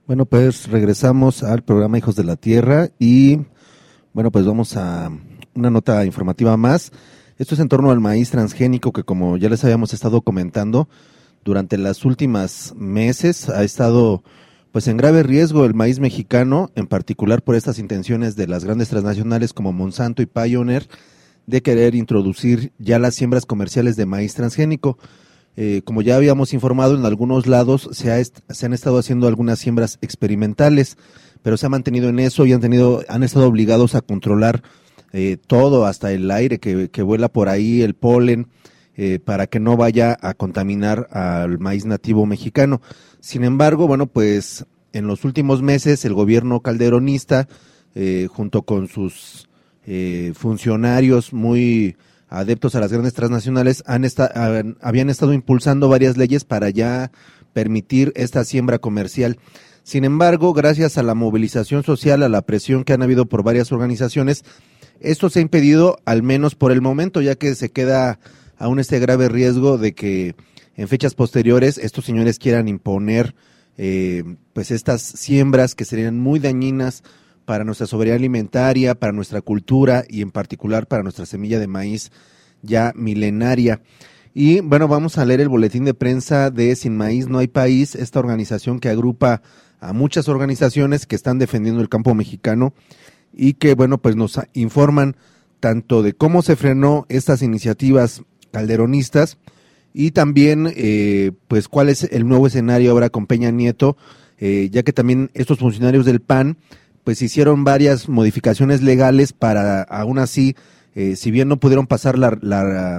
Bueno, pues regresamos al programa Hijos de la Tierra y bueno, pues vamos a una nota informativa más. Esto es en torno al maíz transgénico que, como ya les habíamos estado comentando, durante las últimas meses ha estado pues en grave riesgo el maíz mexicano, en particular por estas intenciones de las grandes transnacionales como Monsanto y Pioneer de querer introducir ya las siembras comerciales de maíz transgénico. Como ya habíamos informado, en algunos lados se han estado haciendo algunas siembras experimentales, pero se ha mantenido en eso y han estado obligados a controlar todo, hasta el aire que vuela por ahí, el polen, para que no vaya a contaminar al maíz nativo mexicano. Sin embargo, bueno, pues en los últimos meses el gobierno calderonista, junto con sus funcionarios muy adeptos a las grandes transnacionales, habían estado impulsando varias leyes para ya permitir esta siembra comercial. Sin embargo, gracias a la movilización social, a la presión que han habido por varias organizaciones, esto se ha impedido, al menos por el momento, ya que se queda aún este grave riesgo de que en fechas posteriores estos señores quieran imponer pues estas siembras que serían muy dañinas para nuestra soberanía alimentaria, para nuestra cultura y en particular para nuestra semilla de maíz ya milenaria. Y bueno, vamos a leer el boletín de prensa de Sin Maíz No Hay País, esta organización que agrupa a muchas organizaciones que están defendiendo el campo mexicano y que, bueno, pues nos informan tanto de cómo se frenó estas iniciativas calderonistas y también pues cuál es el nuevo escenario ahora con Peña Nieto, ya que también estos funcionarios del PAN pues hicieron varias modificaciones legales para, aún así, si bien no pudieron pasar la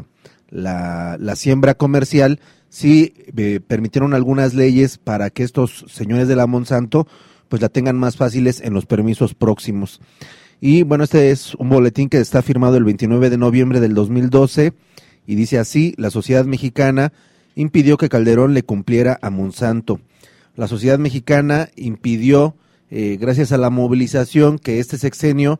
siembra comercial, sí permitieron algunas leyes para que estos señores de la Monsanto pues la tengan más fáciles en los permisos próximos. Y bueno, este es un boletín que está firmado el 29 de noviembre del 2012 y dice así: la sociedad mexicana impidió que Calderón le cumpliera a Monsanto. La sociedad mexicana impidió, gracias a la movilización, que este sexenio,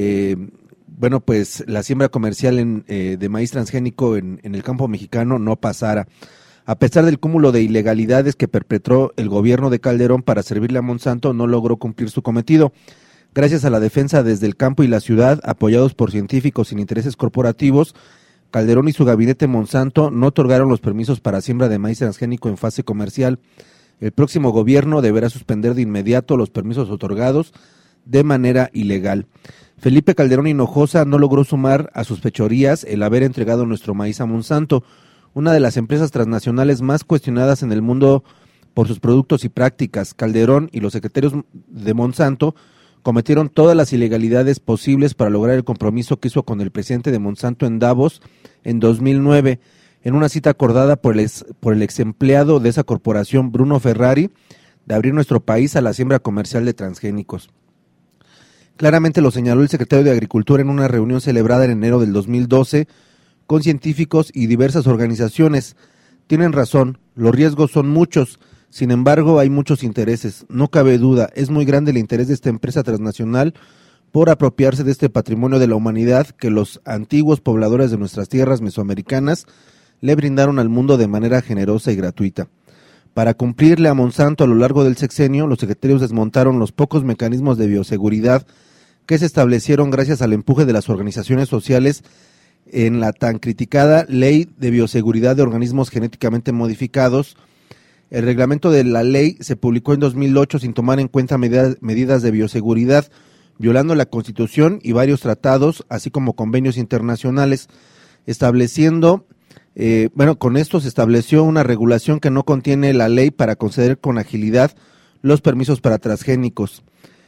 bueno, pues la siembra comercial de maíz transgénico en el campo mexicano no pasara. A pesar del cúmulo de ilegalidades que perpetró el gobierno de Calderón para servirle a Monsanto, no logró cumplir su cometido. Gracias a la defensa desde el campo y la ciudad, apoyados por científicos sin intereses corporativos, Calderón y su gabinete Monsanto no otorgaron los permisos para siembra de maíz transgénico en fase comercial. El próximo gobierno deberá suspender de inmediato los permisos otorgados de manera ilegal. Felipe Calderón Hinojosa no logró sumar a sus fechorías el haber entregado nuestro maíz a Monsanto, una de las empresas transnacionales más cuestionadas en el mundo por sus productos y prácticas. Calderón y los secretarios de Monsanto cometieron todas las ilegalidades posibles para lograr el compromiso que hizo con el presidente de Monsanto en Davos en 2009, en una cita acordada por el ex empleado de esa corporación, Bruno Ferrari, de abrir nuestro país a la siembra comercial de transgénicos. Claramente lo señaló el secretario de Agricultura en una reunión celebrada en enero del 2012 con científicos y diversas organizaciones. Tienen razón, los riesgos son muchos, sin embargo hay muchos intereses. No cabe duda, es muy grande el interés de esta empresa transnacional por apropiarse de este patrimonio de la humanidad que los antiguos pobladores de nuestras tierras mesoamericanas le brindaron al mundo de manera generosa y gratuita. Para cumplirle a Monsanto a lo largo del sexenio, los secretarios desmontaron los pocos mecanismos de bioseguridad que se establecieron gracias al empuje de las organizaciones sociales en la tan criticada Ley de Bioseguridad de Organismos Genéticamente Modificados. El reglamento de la ley se publicó en 2008 sin tomar en cuenta medidas de bioseguridad, violando la Constitución y varios tratados, así como convenios internacionales, estableciendo... con esto se estableció una regulación que no contiene la ley para conceder con agilidad los permisos para transgénicos.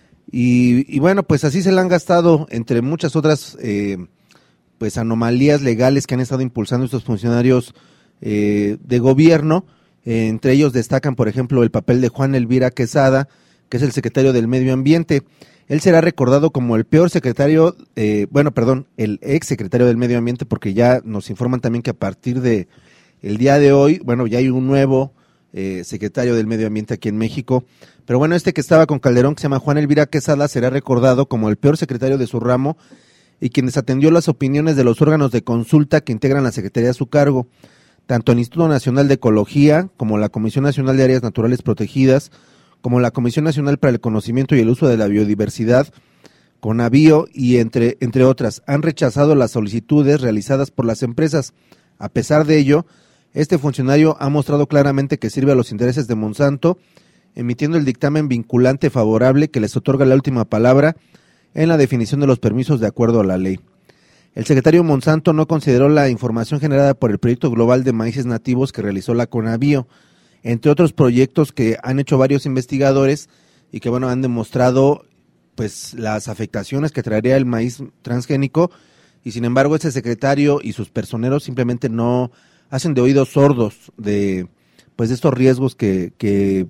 Y bueno, pues así se le han gastado, entre muchas otras pues anomalías legales que han estado impulsando estos funcionarios de gobierno. Entre ellos destacan, por ejemplo, el papel de Juan Elvira Quesada, que es el secretario del Medio Ambiente. Él será recordado como el peor secretario, el ex secretario del Medio Ambiente, porque ya nos informan también que a partir de el día de hoy, bueno, ya hay un nuevo secretario del Medio Ambiente aquí en México. Pero bueno, este que estaba con Calderón, que se llama Juan Elvira Quesada, será recordado como el peor secretario de su ramo y quien desatendió las opiniones de los órganos de consulta que integran la Secretaría a su cargo. Tanto el Instituto Nacional de Ecología como la Comisión Nacional de Áreas Naturales Protegidas como la Comisión Nacional para el Conocimiento y el Uso de la Biodiversidad, CONABIO, y entre otras, han rechazado las solicitudes realizadas por las empresas. A pesar de ello, este funcionario ha mostrado claramente que sirve a los intereses de Monsanto, emitiendo el dictamen vinculante favorable que les otorga la última palabra en la definición de los permisos de acuerdo a la ley. El secretario Monsanto no consideró la información generada por el proyecto global de maíces nativos que realizó la CONABIO, entre otros proyectos que han hecho varios investigadores y que han demostrado pues las afectaciones que traería el maíz transgénico, y sin embargo este secretario y sus personeros simplemente no hacen de oídos sordos de estos riesgos que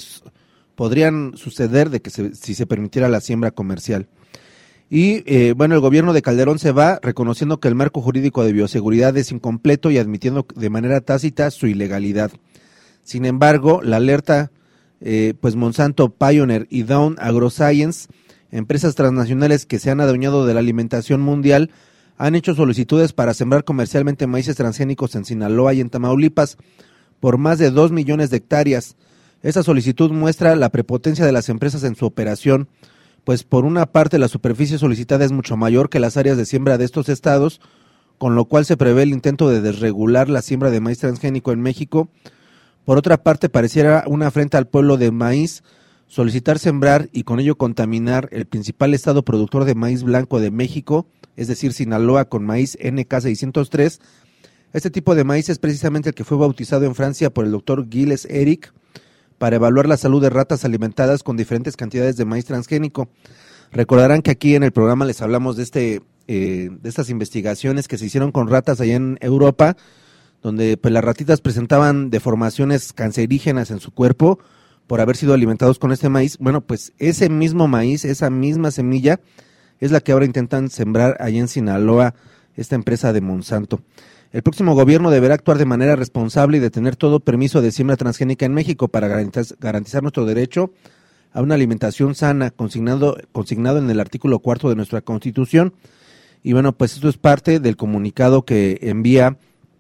podrían suceder de que si se permitiera la siembra comercial. Y el gobierno de Calderón se va reconociendo que el marco jurídico de bioseguridad es incompleto y admitiendo de manera tácita su ilegalidad. Sin embargo, la alerta, Monsanto, Pioneer y Down AgroScience, empresas transnacionales que se han adueñado de la alimentación mundial, han hecho solicitudes para sembrar comercialmente maíces transgénicos en Sinaloa y en Tamaulipas por más de 2 millones de hectáreas. Esta solicitud muestra la prepotencia de las empresas en su operación, pues por una parte la superficie solicitada es mucho mayor que las áreas de siembra de estos estados, con lo cual se prevé el intento de desregular la siembra de maíz transgénico en México. Por otra parte, pareciera una afrenta al pueblo de maíz solicitar sembrar y con ello contaminar el principal estado productor de maíz blanco de México, es decir, Sinaloa, con maíz NK603. Este tipo de maíz es precisamente el que fue bautizado en Francia por el doctor Gilles Eric para evaluar la salud de ratas alimentadas con diferentes cantidades de maíz transgénico. Recordarán que aquí en el programa les hablamos de estas investigaciones que se hicieron con ratas allá en Europa, donde las ratitas presentaban deformaciones cancerígenas en su cuerpo por haber sido alimentados con este maíz. Ese mismo maíz, esa misma semilla, es la que ahora intentan sembrar allá en Sinaloa, esta empresa de Monsanto. El próximo gobierno deberá actuar de manera responsable y detener todo permiso de siembra transgénica en México para garantizar nuestro derecho a una alimentación sana, consignado en el artículo 4 de nuestra Constitución. Y esto es parte del comunicado que envía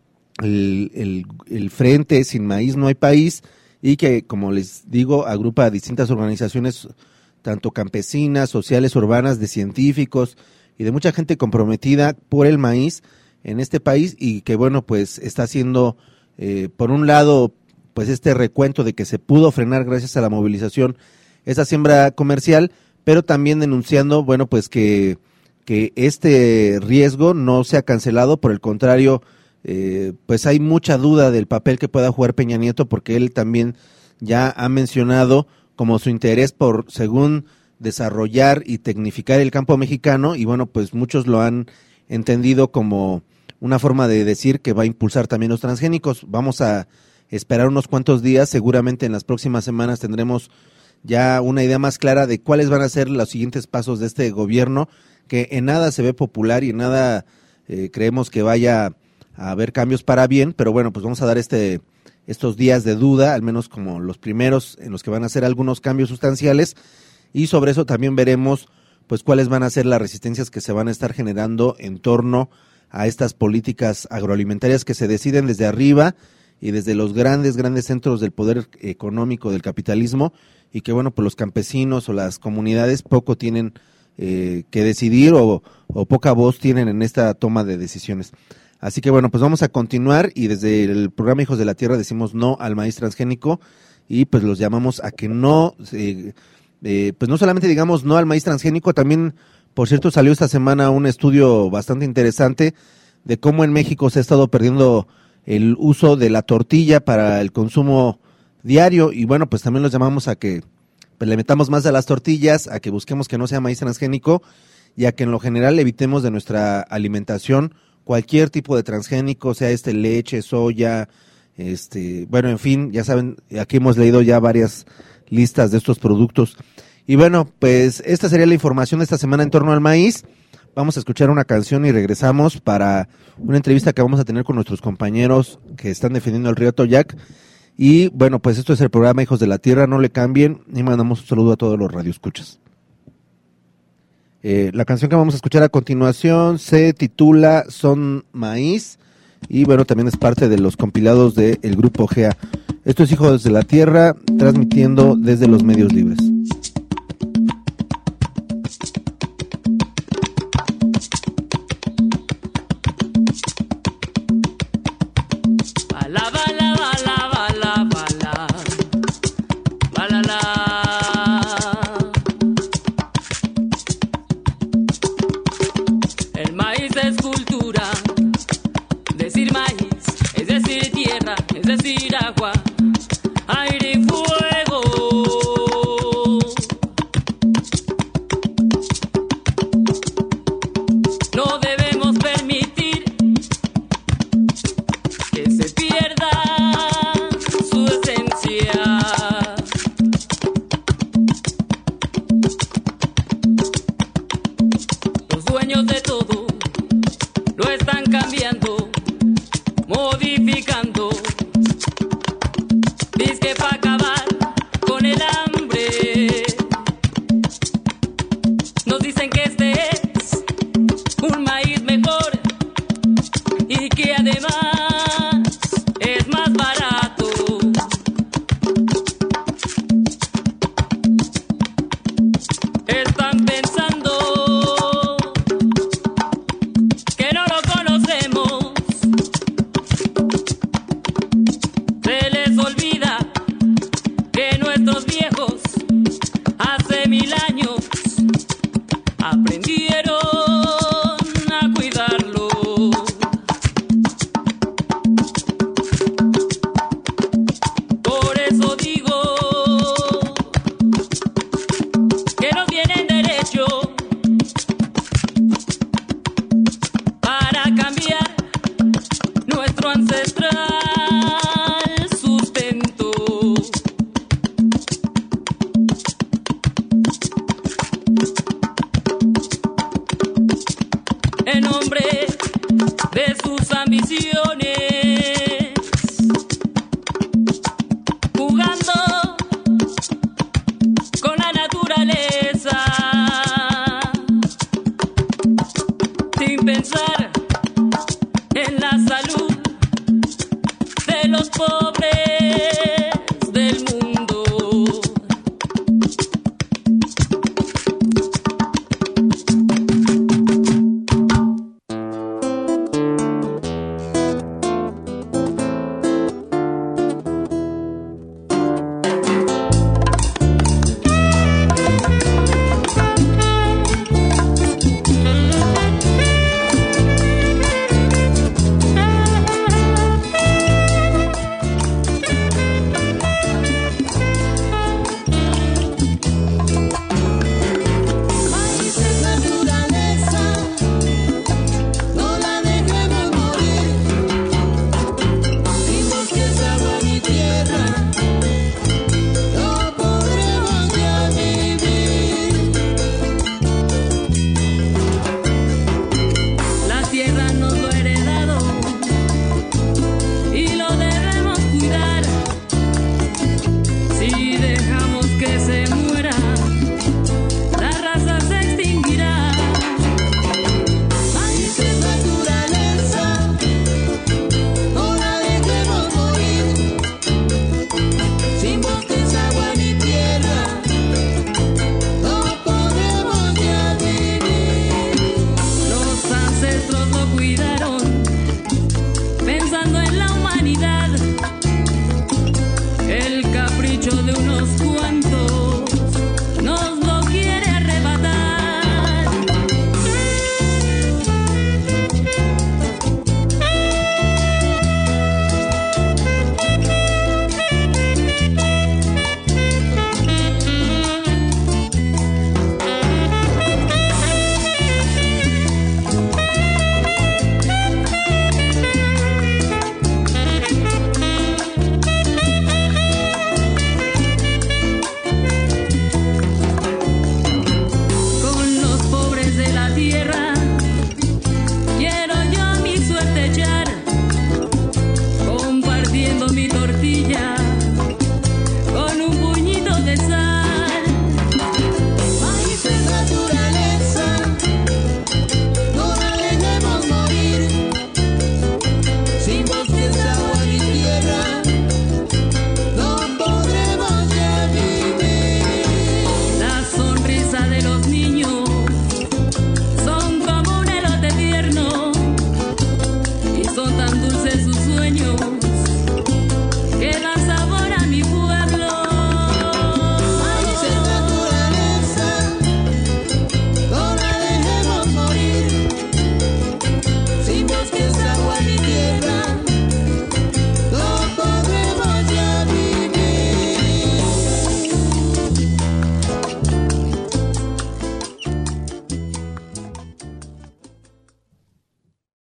el Frente Sin Maíz No Hay País, y que, como les digo, agrupa a distintas organizaciones, tanto campesinas, sociales, urbanas, de científicos y de mucha gente comprometida por el maíz en este país, y que está haciendo por un lado este recuento de que se pudo frenar gracias a la movilización esa siembra comercial, pero también denunciando que este riesgo no sea cancelado. Por el contrario, hay mucha duda del papel que pueda jugar Peña Nieto, porque él también ya ha mencionado como su interés por, según, desarrollar y tecnificar el campo mexicano, y muchos lo han entendido como una forma de decir que va a impulsar también los transgénicos. Vamos a esperar unos cuantos días, seguramente en las próximas semanas tendremos ya una idea más clara de cuáles van a ser los siguientes pasos de este gobierno, que en nada se ve popular y en nada creemos que vaya a haber cambios para bien, pero vamos a dar estos días de duda, al menos como los primeros en los que van a hacer algunos cambios sustanciales, y sobre eso también veremos cuáles van a ser las resistencias que se van a estar generando en torno a estas políticas agroalimentarias que se deciden desde arriba y desde los grandes centros del poder económico del capitalismo, y que los campesinos o las comunidades poco tienen que decidir o poca voz tienen en esta toma de decisiones. Así que vamos a continuar, y desde el programa Hijos de la Tierra decimos no al maíz transgénico, y los llamamos a que no, no solamente digamos no al maíz transgénico. También, por cierto, salió esta semana un estudio bastante interesante de cómo en México se ha estado perdiendo el uso de la tortilla para el consumo diario, y también los llamamos a que le metamos más a las tortillas, a que busquemos que no sea maíz transgénico, y a que en lo general evitemos de nuestra alimentación cualquier tipo de transgénico, sea leche, soya, en fin, ya saben, aquí hemos leído ya varias listas de estos productos. Y esta sería la información de esta semana en torno al maíz. Vamos a escuchar una canción y regresamos para una entrevista que vamos a tener con nuestros compañeros que están defendiendo el río Toyac. Y esto es el programa Hijos de la Tierra, no le cambien, y mandamos un saludo a todos los radioescuchas. La canción que vamos a escuchar a continuación se titula Son Maíz, y también es parte de los compilados del grupo GEA. Esto es Hijos de la Tierra, transmitiendo desde los medios libres.